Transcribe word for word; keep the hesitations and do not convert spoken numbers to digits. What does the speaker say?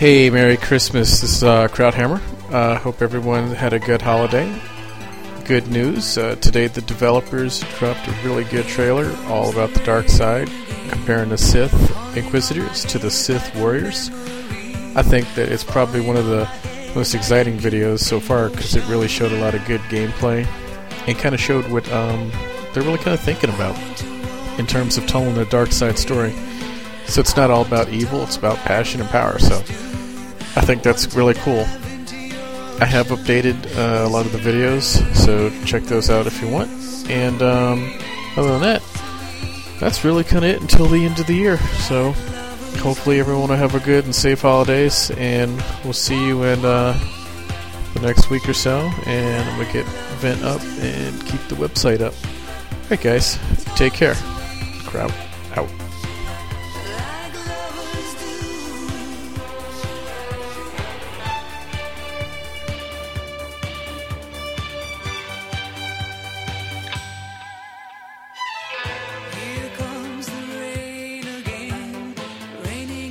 Hey, Merry Christmas. This is uh, Krauthammer. Uh, hope everyone had a good holiday. Good news. Uh, today the developers dropped a really good trailer all about the dark side, comparing the Sith Inquisitors to the Sith Warriors. I think that it's probably one of the most exciting videos so far because it really showed a lot of good gameplay and kind of showed what um, they're really kind of thinking about in terms of telling the dark side story. So it's not all about evil, it's about passion and power. So I think that's really cool. I have updated uh, a lot of the videos, so check those out if you want. And um, other than that, that's really kind of it until the end of the year. So hopefully everyone will have a good and safe holidays, and we'll see you in uh, the next week or so. And I'm going to get Vent up and keep the website up. Alright guys, take care. Kraut out.